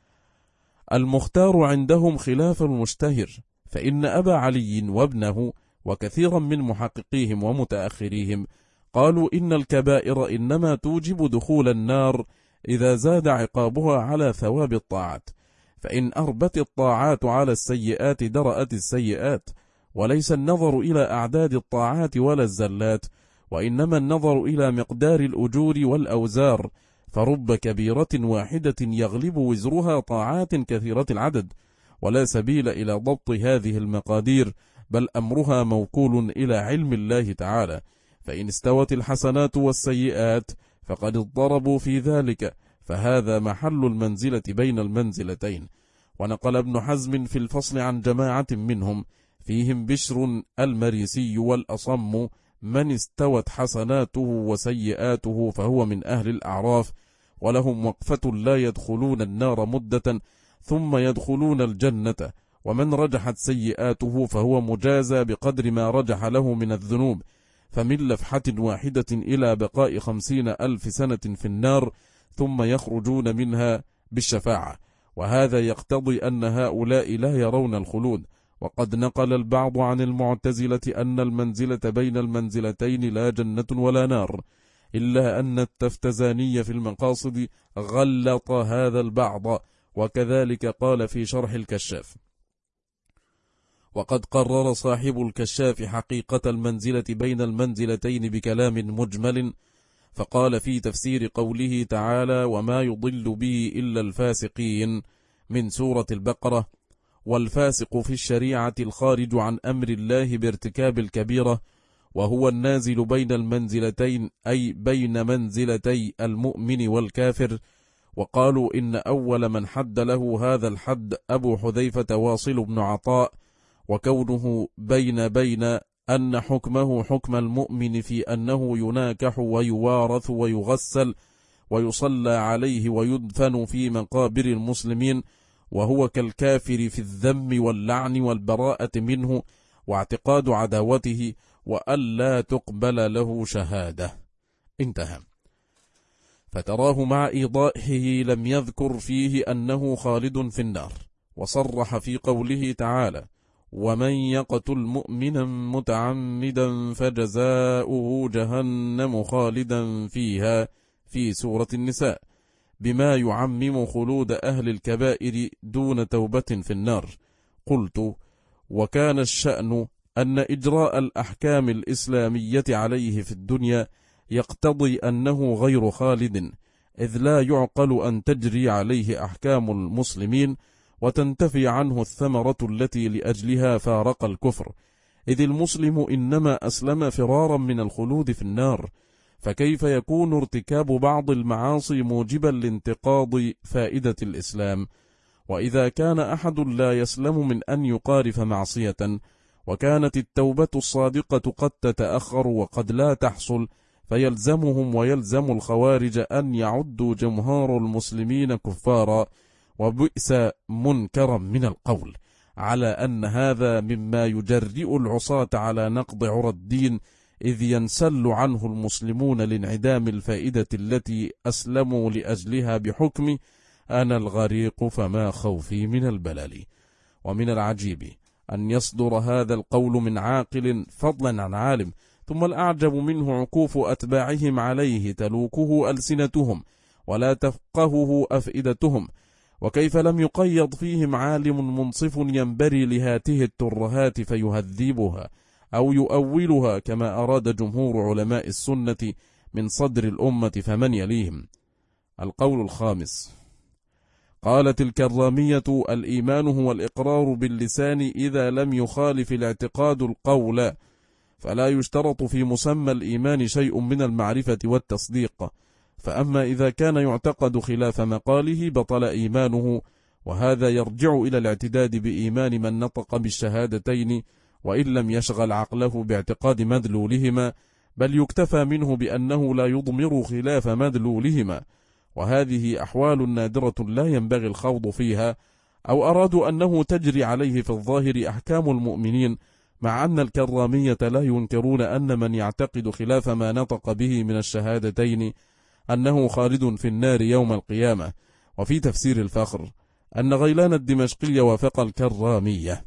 المختار عندهم خلاف المشتهر، فإن أبا علي وابنه وكثيرا من محققيهم ومتأخريهم قالوا إن الكبائر إنما توجب دخول النار إذا زاد عقابها على ثواب الطاعات، فإن أربت الطاعات على السيئات درأت السيئات، وليس النظر إلى أعداد الطاعات ولا الزلات، وإنما النظر إلى مقدار الأجور والأوزار، فرب كبيرة واحدة يغلب وزرها طاعات كثيرة العدد، ولا سبيل إلى ضبط هذه المقادير، بل أمرها موكول إلى علم الله تعالى، فإن استوت الحسنات والسيئات فقد اضطربوا في ذلك، فهذا محل المنزلة بين المنزلتين. ونقل ابن حزم في الفصل عن جماعة منهم فيهم بشر المريسي والأصم: من استوت حسناته وسيئاته فهو من أهل الأعراف، ولهم وقفة لا يدخلون النار مدة ثم يدخلون الجنة، ومن رجحت سيئاته فهو مجازى بقدر ما رجح له من الذنوب، فمن لفحة واحدة إلى بقاء 50,000 سنة في النار، ثم يخرجون منها بالشفاعة. وهذا يقتضي أن هؤلاء لا يرون الخلود. وقد نقل البعض عن المعتزلة أن المنزلة بين المنزلتين لا جنة ولا نار، إلا أن التفتزاني في المقاصد غلط هذا البعض، وكذلك قال في شرح الكشاف. وقد قرر صاحب الكشاف حقيقة المنزلة بين المنزلتين بكلام مجمل، فقال في تفسير قوله تعالى: وما يضل به إلا الفاسقين، من سورة البقرة: والفاسق في الشريعة الخارج عن أمر الله بارتكاب الكبيرة، وهو النازل بين المنزلتين، أي بين منزلتي المؤمن والكافر. وقالوا إن أول من حد له هذا الحد أبو حذيفة واصل بن عطاء، وكونه بين أن حكمه حكم المؤمن في أنه يناكح ويوارث ويغسل ويصلى عليه ويدفن في مقابر المسلمين، وهو كالكافر في الذم واللعن والبراءة منه واعتقاد عداوته، وألا تقبل له شهادة. انتهى. فتراه مع إيضاحه لم يذكر فيه أنه خالد في النار، وصرح في قوله تعالى: ومن يقتل مؤمنا متعمدا فجزاؤه جهنم خالدا فيها، في سورة النساء، بما يعمم خلود أهل الكبائر دون توبة في النار. قلت: وكان الشأن أن إجراء الأحكام الإسلامية عليه في الدنيا يقتضي أنه غير خالد، إذ لا يعقل أن تجري عليه أحكام المسلمين وتنتفي عنه الثمرة التي لأجلها فارق الكفر، إذ المسلم إنما أسلم فرارا من الخلود في النار، فكيف يكون ارتكاب بعض المعاصي موجبا لانتقاض فائدة الإسلام؟ وإذا كان أحد لا يسلم من أن يقارف معصية، وكانت التوبة الصادقة قد تتأخر وقد لا تحصل، فيلزمهم ويلزم الخوارج أن يعدوا جمهور المسلمين كفارا، وبئس منكرا من القول على أن هذا مما يجرئ العصاة على نقض عرى الدين، إذ ينسل عنه المسلمون لانعدام الفائدة التي أسلموا لأجلها بحكم أنا الغريق فما خوفي من البلل. ومن العجيب أن يصدر هذا القول من عاقل فضلا عن عالم، ثم الأعجب منه عكوف أتباعهم عليه تلوكه ألسنتهم ولا تفقهه أفئدتهم، وكيف لم يقيض فيهم عالم منصف ينبري لهاته الترهات فيهذبها أو يؤولها كما أراد جمهور علماء السنة من صدر الأمة فمن يليهم. القول الخامس: قالت الكرامية: الإيمان هو الإقرار باللسان إذا لم يخالف الاعتقاد القول، فلا يشترط في مسمى الإيمان شيء من المعرفة والتصديق، فأما إذا كان يعتقد خلاف مقاله بطل إيمانه، وهذا يرجع إلى الاعتداد بإيمان من نطق بالشهادتين وإن لم يشغل عقله باعتقاد مدلولهما، بل يكتفى منه بأنه لا يضمر خلاف مدلولهما، وهذه أحوال نادرة لا ينبغي الخوض فيها. أو أرادوا أنه تجري عليه في الظاهر أحكام المؤمنين، مع أن الكرامية لا ينكرون أن من يعتقد خلاف ما نطق به من الشهادتين أنه خالد في النار يوم القيامة. وفي تفسير الفخر أن غيلان الدمشقي وافق الكرامية.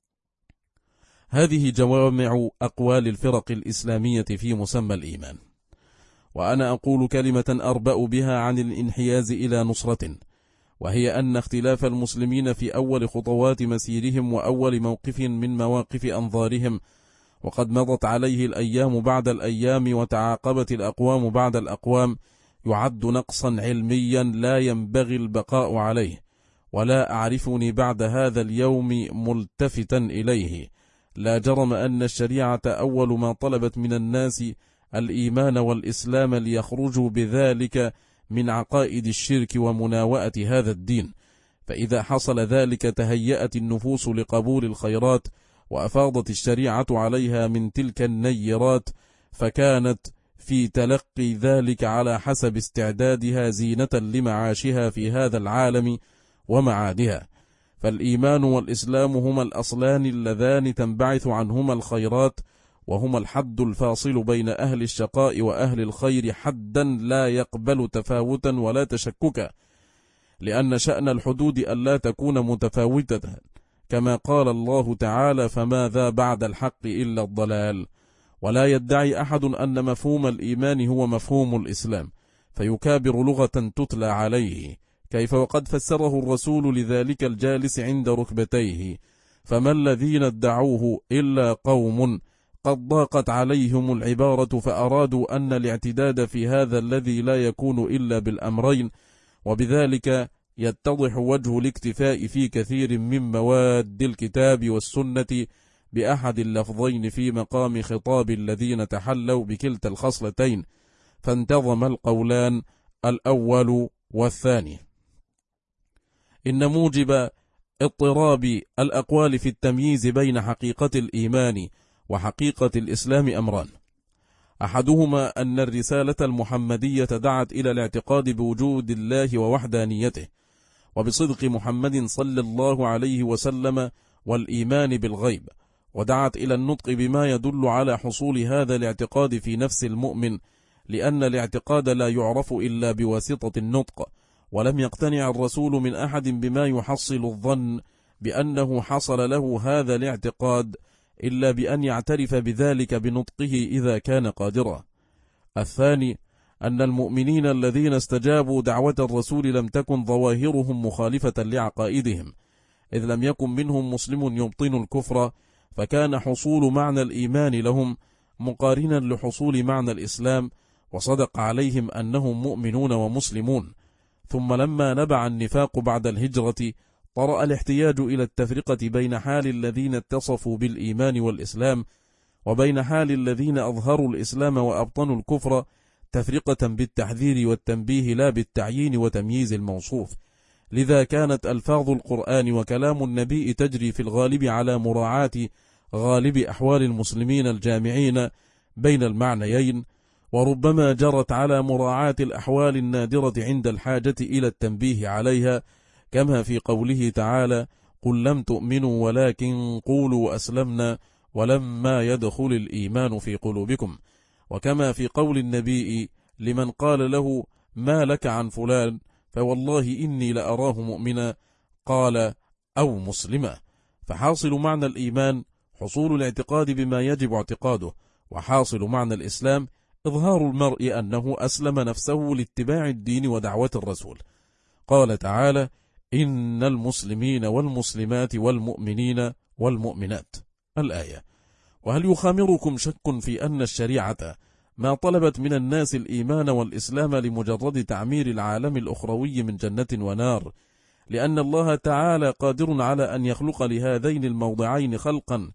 هذه جوامع أقوال الفرق الإسلامية في مسمى الإيمان، وأنا أقول كلمة أربأ بها عن الانحياز إلى نصرة، وهي أن اختلاف المسلمين في أول خطوات مسيرهم وأول موقف من مواقف أنظارهم، وقد مضت عليه الأيام بعد الأيام وتعاقبت الأقوام بعد الأقوام، يعد نقصا علميا لا ينبغي البقاء عليه، ولا أعرفني بعد هذا اليوم ملتفتا إليه. لا جرم أن الشريعة أول ما طلبت من الناس الإيمان والإسلام ليخرجوا بذلك من عقائد الشرك ومناوئة هذا الدين، فإذا حصل ذلك تهيأت النفوس لقبول الخيرات، وأفاضت الشريعة عليها من تلك النيرات، فكانت في تلقي ذلك على حسب استعدادها زينة لمعاشها في هذا العالم ومعادها. فالإيمان والإسلام هما الأصلان اللذان تنبعث عنهما الخيرات، وهما الحد الفاصل بين أهل الشقاء وأهل الخير، حدا لا يقبل تفاوتا ولا تشككا، لأن شأن الحدود ألا تكون متفاوتة، كما قال الله تعالى: فماذا بعد الحق إلا الضلال. ولا يدعي أحد أن مفهوم الإيمان هو مفهوم الإسلام فيكابر لغة تتلى عليه، كيف وقد فسره الرسول لذلك الجالس عند ركبتيه: فما الذين ادعوه إلا قوم قد ضاقت عليهم العبارة، فأرادوا أن الاعتداد في هذا الذي لا يكون إلا بالأمرين، وبذلك يتضح وجه الاكتفاء في كثير من مواد الكتاب والسنة بأحد اللفظين في مقام خطاب الذين تحلوا بكلتا الخصلتين، فانتظم القولان الأول والثاني. إن موجب اضطراب الأقوال في التمييز بين حقيقة الإيمان وحقيقة الإسلام أمران: أحدهما أن الرسالة المحمدية دعت إلى الاعتقاد بوجود الله ووحدانيته وبصدق محمد صلى الله عليه وسلم والإيمان بالغيب، ودعت إلى النطق بما يدل على حصول هذا الاعتقاد في نفس المؤمن، لأن الاعتقاد لا يعرف إلا بواسطة النطق، ولم يقتنع الرسول من أحد بما يحصل الظن بأنه حصل له هذا الاعتقاد إلا بأن يعترف بذلك بنطقه إذا كان قادرا. الثاني أن المؤمنين الذين استجابوا دعوة الرسول لم تكن ظواهرهم مخالفة لعقائدهم، إذ لم يكن منهم مسلم يبطن الكفر، فكان حصول معنى الإيمان لهم مقارنا لحصول معنى الإسلام، وصدق عليهم أنهم مؤمنون ومسلمون. ثم لما نبع النفاق بعد الهجرة طرأ الاحتياج إلى التفرقة بين حال الذين اتصفوا بالإيمان والإسلام وبين حال الذين أظهروا الإسلام وأبطنوا الكفر، تفرقة بالتحذير والتنبيه لا بالتعيين وتمييز الموصوف. لذا كانت ألفاظ القرآن وكلام النبي تجري في الغالب على مراعاة غالب أحوال المسلمين الجامعين بين المعنيين، وربما جرت على مراعاة الأحوال النادرة عند الحاجة إلى التنبيه عليها، كما في قوله تعالى: قل لم تؤمنوا ولكن قولوا أسلمنا ولما يدخل الإيمان في قلوبكم، وكما في قول النبي لمن قال له: ما لك عن فلان؟ فوالله إني لأراه مؤمنا، قال: أو مسلما. فحاصل معنى الإيمان حصول الاعتقاد بما يجب اعتقاده، وحاصل معنى الإسلام إظهار المرء أنه أسلم نفسه لاتباع الدين ودعوة الرسول. قال تعالى: إن المسلمين والمسلمات والمؤمنين والمؤمنات، الآية. وهل يخامركم شك في أن الشريعة ما طلبت من الناس الإيمان والإسلام لمجرد تعمير العالم الأخروي من جنة ونار، لأن الله تعالى قادر على أن يخلق لهذين الموضعين خلقا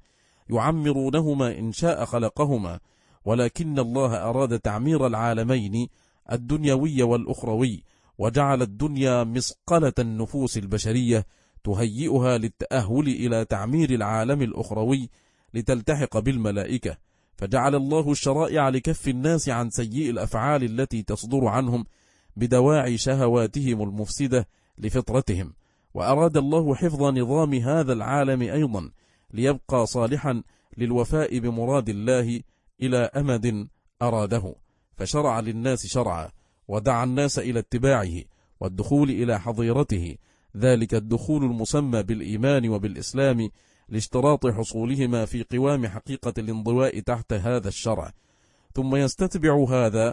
يعمرونهما إن شاء خلقهما، ولكن الله أراد تعمير العالمين الدنيوي والأخروي، وجعل الدنيا مسقلة النفوس البشرية تهيئها للتأهل إلى تعمير العالم الأخروي لتلتحق بالملائكة، فجعل الله الشرائع لكف الناس عن سيئ الأفعال التي تصدر عنهم بدواعي شهواتهم المفسدة لفطرتهم، وأراد الله حفظ نظام هذا العالم أيضا ليبقى صالحا للوفاء بمراد الله إلى أمد أراده، فشرع للناس شرعا ودعا الناس إلى اتباعه والدخول إلى حظيرته، ذلك الدخول المسمى بالإيمان وبالإسلام لاشتراط حصولهما في قوام حقيقة الانضواء تحت هذا الشرع. ثم يستتبع هذا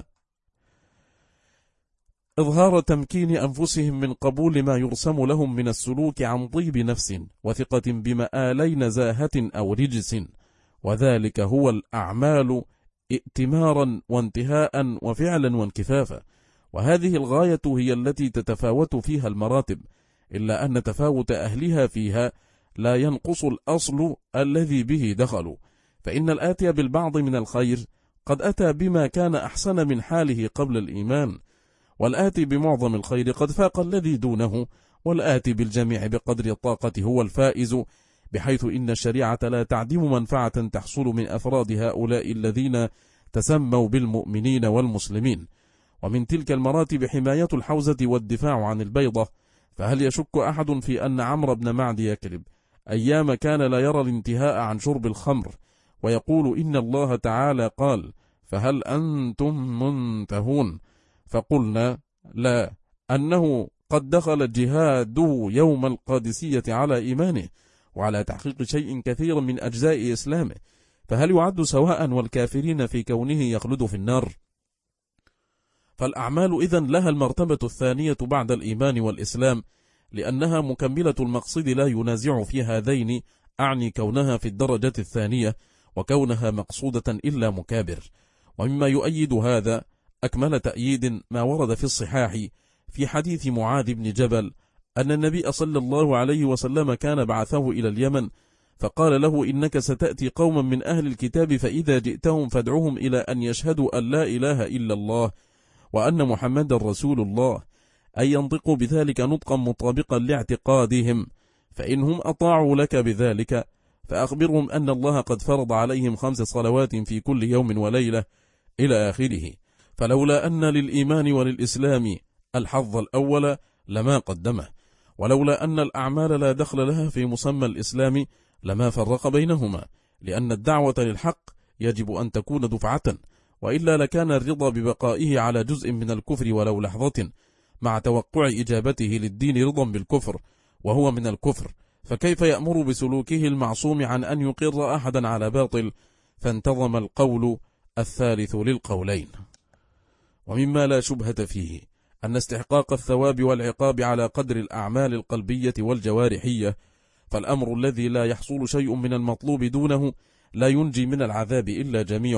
إظهار تمكين أنفسهم من قبول ما يرسم لهم من السلوك عن طيب نفس وثقة بمآلي نزاهة أو رجس، وذلك هو الأعمال ائتمارا وانتهاء وفعلا وانكفافا، وهذه الغاية هي التي تتفاوت فيها المراتب، إلا أن تفاوت أهلها فيها لا ينقص الأصل الذي به دخلوا، فإن الآتي بالبعض من الخير قد أتى بما كان أحسن من حاله قبل الإيمان، والآتي بمعظم الخير قد فاق الذي دونه، والآتي بالجميع بقدر الطاقة هو الفائز، بحيث إن الشريعة لا تعدم منفعة تحصل من أفراد هؤلاء الذين تسموا بالمؤمنين والمسلمين. ومن تلك المراتب حماية الحوزة والدفاع عن البيضة، فهل يشك أحد في أن عمرو بن معد يكرب أيام كان لا يرى الانتهاء عن شرب الخمر، ويقول إن الله تعالى قال: فهل أنتم منتهون؟ فقلنا لا، أنه قد دخل جهاده يوم القادسية على إيمانه وعلى تحقيق شيء كثير من أجزاء إسلامه، فهل يعد سواء والكافرين في كونه يخلد في النار؟ فالأعمال إذن لها المرتبة الثانية بعد الإيمان والإسلام، لأنها مكملة المقصد لا ينازع في هذين، أعني كونها في الدرجة الثانية وكونها مقصودة إلا مكابر. ومما يؤيد هذا أكمل تأييد ما ورد في الصحاح في حديث معاذ بن جبل أن النبي صلى الله عليه وسلم كان بعثه إلى اليمن، فقال له: إنك ستأتي قوما من أهل الكتاب، فإذا جئتهم فادعهم إلى أن يشهدوا أن لا إله إلا الله وأن محمد رسول الله، أي ينطقوا بذلك نطقا مطابقا لاعتقادهم، فإنهم أطاعوا لك بذلك فأخبرهم أن الله قد فرض عليهم 5 صلوات في كل يوم وليلة، إلى آخره. فلولا أن للإيمان وللإسلام الحظ الأول لما قدمه، ولولا أن الأعمال لا دخل لها في مسمى الإسلام لما فرق بينهما، لأن الدعوة للحق يجب أن تكون دفعة، وإلا لكان الرضا ببقائه على جزء من الكفر ولو لحظة، مع توقع إجابته للدين رضا بالكفر وهو من الكفر، فكيف يأمر بسلوكه المعصوم عن أن يقر أحدا على باطل؟ فانتظم القول الثالث للقولين. ومما لا شبهة فيه أن استحقاق الثواب والعقاب على قدر الأعمال القلبية والجوارحية، فالأمر الذي لا يحصل شيء من المطلوب دونه لا ينجي من العذاب إلا جميعه،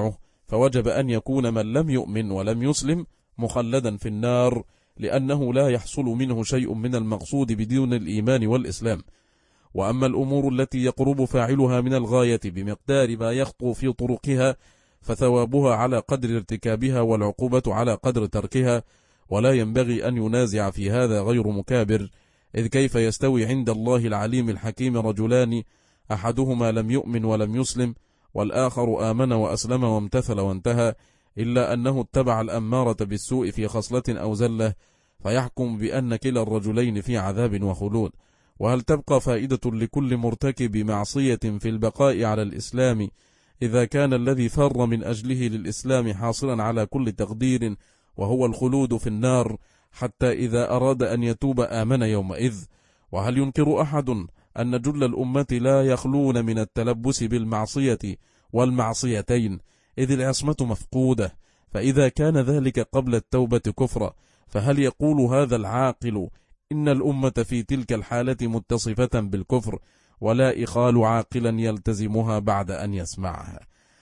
فوجب أن يكون من لم يؤمن ولم يسلم مخلدا في النار، لأنه لا يحصل منه شيء من المقصود بدون الإيمان والإسلام. وأما الأمور التي يقرب فاعلها من الغاية بمقدار ما يخطو في طرقها فثوابها على قدر ارتكابها والعقوبة على قدر تركها، ولا ينبغي أن ينازع في هذا غير مكابر، إذ كيف يستوي عند الله العليم الحكيم رجلان أحدهما لم يؤمن ولم يسلم والآخر آمن وأسلم وامتثل وانتهى، إلا أنه اتبع الأمارة بالسوء في خصلة أو زلة، فيحكم بأن كلا الرجلين في عذاب وخلود. وهل تبقى فائدة لكل مرتكب معصية في البقاء على الإسلام إذا كان الذي فر من أجله للإسلام حاصلا على كل تقدير وهو الخلود في النار، حتى إذا أراد أن يتوب آمن يومئذ؟ وهل ينكر أحد أن جل الأمة لا يخلون من التلبس بالمعصية والمعصيتين، إذ العصمة مفقودة؟ فإذا كان ذلك قبل التوبة كفرا، فهل يقول هذا العاقل إن الأمة في تلك الحالة متصفة بالكفر، ولا إخال عاقلا يلتزمها بعد أن يسمعها؟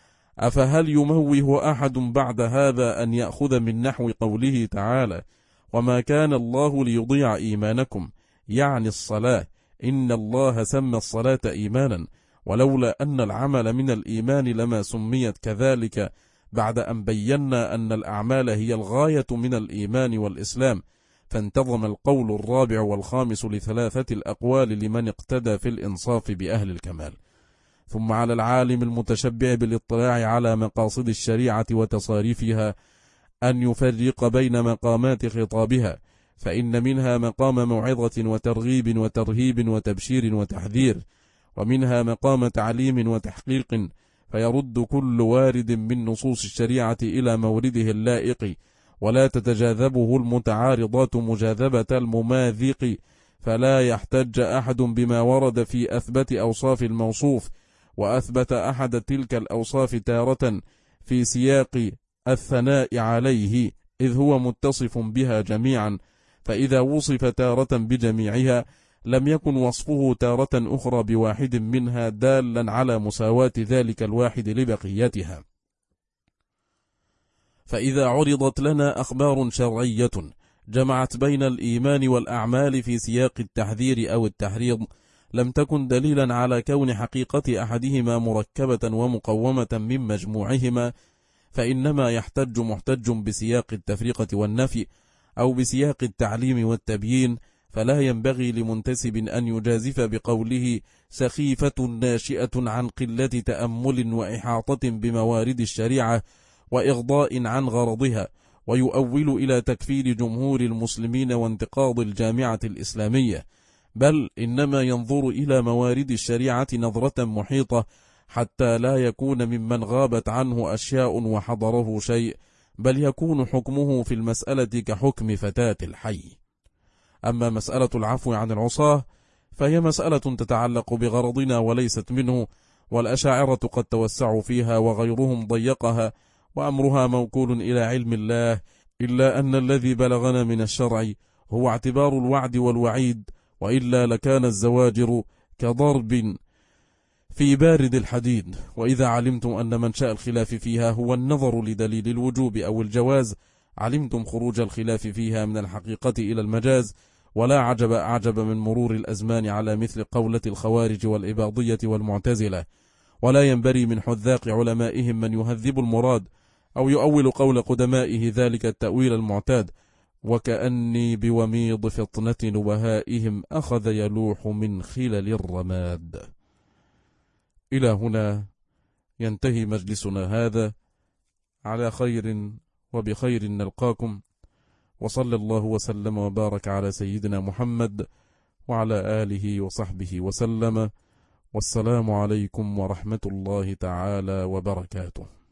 أفهل يموه أحد بعد هذا أن يأخذ من نحو قوله تعالى: وما كان الله ليضيع إيمانكم، يعني الصلاة، إن الله سمى الصلاة إيمانا، ولولا أن العمل من الإيمان لما سميت كذلك، بعد أن بينا أن الأعمال هي الغاية من الإيمان والإسلام. فانتظم القول الرابع والخامس لثلاثة الأقوال لمن اقتدى في الإنصاف بأهل الكمال. ثم على العالم المتشبع بالاطلاع على مقاصد الشريعة وتصاريفها أن يفرق بين مقامات خطابها، فإن منها مقام موعظة وترغيب وترهيب وتبشير وتحذير، ومنها مقام تعليم وتحقيق، فيرد كل وارد من نصوص الشريعة إلى مورده اللائق، ولا تتجاذبه المتعارضات مجاذبة المماذق، فلا يحتج أحد بما ورد في أثبت أوصاف الموصوف، وأثبت أحد تلك الأوصاف تارة في سياق الثناء عليه، إذ هو متصف بها جميعا، فإذا وصف تارة بجميعها لم يكن وصفه تارة أخرى بواحد منها دالا على مساواة ذلك الواحد لبقيتها. فإذا عرضت لنا أخبار شرعية جمعت بين الإيمان والأعمال في سياق التحذير أو التحريض، لم تكن دليلا على كون حقيقة أحدهما مركبة ومقومة من مجموعهما، فإنما يحتج محتج بسياق التفرقة والنفي أو بسياق التعليم والتبيين، فلا ينبغي لمنتسب أن يجازف بقوله سخيفة ناشئة عن قلة تأمل وإحاطة بموارد الشريعة وإغضاء عن غرضها، ويؤول إلى تكفير جمهور المسلمين وانتقاض الجامعة الإسلامية، بل إنما ينظر إلى موارد الشريعة نظرة محيطة، حتى لا يكون ممن غابت عنه أشياء وحضره شيء، بل يكون حكمه في المسألة كحكم فتاة الحي. أما مسألة العفو عن العصاة فهي مسألة تتعلق بغرضنا وليست منه، والأشاعرة قد توسعوا فيها وغيرهم ضيقها، وأمرها موكول إلى علم الله، إلا أن الذي بلغنا من الشرع هو اعتبار الوعد والوعيد، وإلا لكان الزواجر كضرب في بارد الحديد. وإذا علمتم أن منشأ الخلاف فيها هو النظر لدليل الوجوب أو الجواز، علمتم خروج الخلاف فيها من الحقيقة إلى المجاز، ولا عجب أعجب من مرور الأزمان على مثل قولة الخوارج والإباضية والمعتزلة. ولا ينبري من حذاق علمائهم من يهذب المراد أو يؤول قول قدمائه ذلك التأويل المعتاد، وكأني بوميض فطنة نبهائهم أخذ يلوح من خلل الرماد. إلى هنا ينتهي مجلسنا هذا، على خير وبخير نلقاكم، وصلى الله وسلم وبارك على سيدنا محمد وعلى آله وصحبه وسلم، والسلام عليكم ورحمة الله تعالى وبركاته.